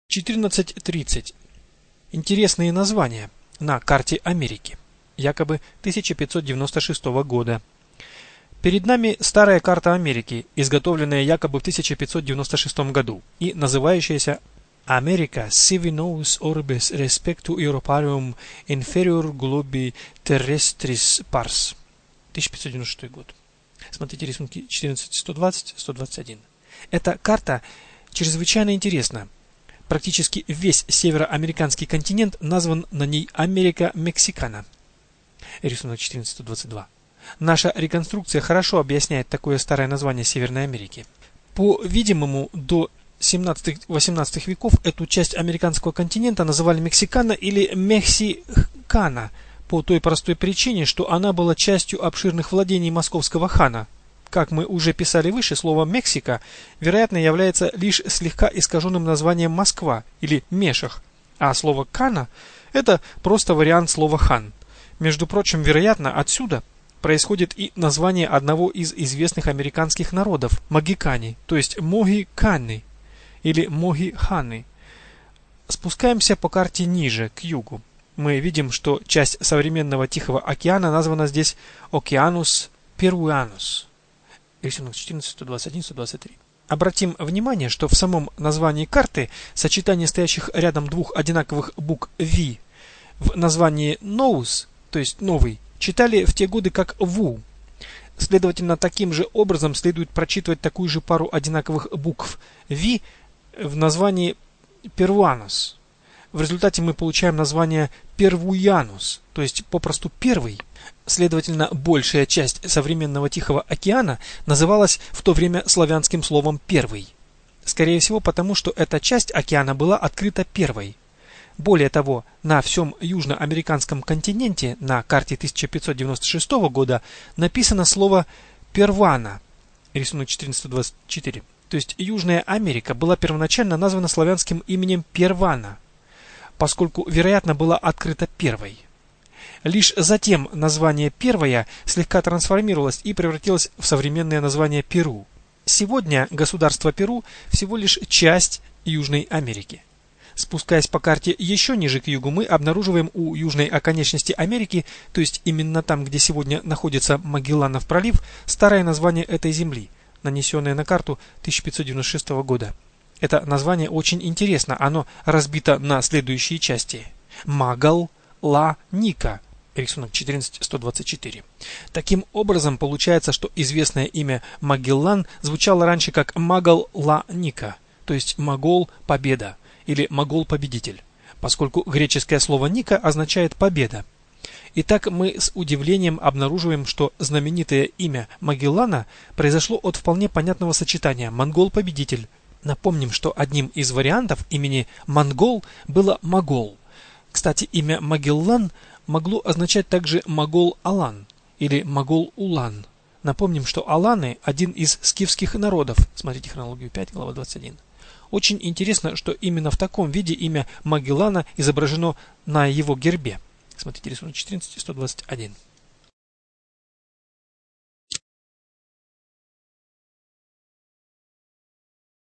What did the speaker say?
14:30. Интересные названия на карте Америки, якобы 1596 года. Перед нами старая карта Америки, изготовленная якобы в 1596 году и называющаяся America sivi novus orbes respectu Europarum inferior globi terrestris pars. 1596 год. Смотрите рисунки 14, 120, 121. Эта карта чрезвычайно интересна. Практически весь североамериканский континент назван на ней Америка Мексикана. Рисунок 1422. Наша реконструкция хорошо объясняет такое старое название Северной Америки. По-видимому, до 17-18 веков эту часть американского континента называли Мексикана или Мексикана по той простой причине, что она была частью обширных владений московского хана. Как мы уже писали выше, слово «Мексика» вероятно является лишь слегка искаженным названием Москва или Мешах, а слово «Кана» – это просто вариант слова «хан». Между прочим, вероятно, отсюда происходит и название одного из известных американских народов – Могикани, то есть Могиканы или Могиханы. Спускаемся по карте ниже, к югу. Мы видим, что часть современного Тихого океана названа здесь Океанус Перуанус. Рисунок 14, 121, 123. Обратим внимание, что в самом названии карты сочетание стоящих рядом двух одинаковых букв V в названии Ноус, то есть новый, читали в те годы как Ву. Следовательно, таким же образом следует прочитывать такую же пару одинаковых букв V в названии Перуанус. В результате мы получаем название Первуянус, то есть попросту первый. Следовательно, большая часть современного Тихого океана называлась в то время славянским словом «первый». Скорее всего, потому что эта часть океана была открыта первой. Более того, на всем южноамериканском континенте на карте 1596 года написано слово «первана», рисунок 1424. То есть Южная Америка была первоначально названа славянским именем Первана, поскольку, вероятно, была открыта первой. Лишь затем название «первая» слегка трансформировалось и превратилось в современное название Перу. Сегодня государство Перу всего лишь часть Южной Америки. Спускаясь по карте еще ниже к югу, мы обнаруживаем у южной оконечности Америки, то есть именно там, где сегодня находится Магелланов пролив, старое название этой земли, нанесенное на карту 1596 года. Это название очень интересно, оно разбито на следующие части. Магал-ла-Ника, рисунок 14-124. Таким образом, получается, что известное имя Магеллан звучало раньше как Магал-ла-Ника, то есть Могол-победа или Могол-победитель, поскольку греческое слово «Ника» означает «победа». Итак, мы с удивлением обнаруживаем, что знаменитое имя Магеллана произошло от вполне понятного сочетания «монгол-победитель». Напомним, что одним из вариантов имени Монгол было Могол. Кстати, имя Магеллан могло означать также Могол-Алан или Могол-Улан. Напомним, что аланы – один из скифских народов. Смотрите хронологию 5, глава 21. Очень интересно, что именно в таком виде имя Магеллана изображено на его гербе. Смотрите рисунок 14 и 121.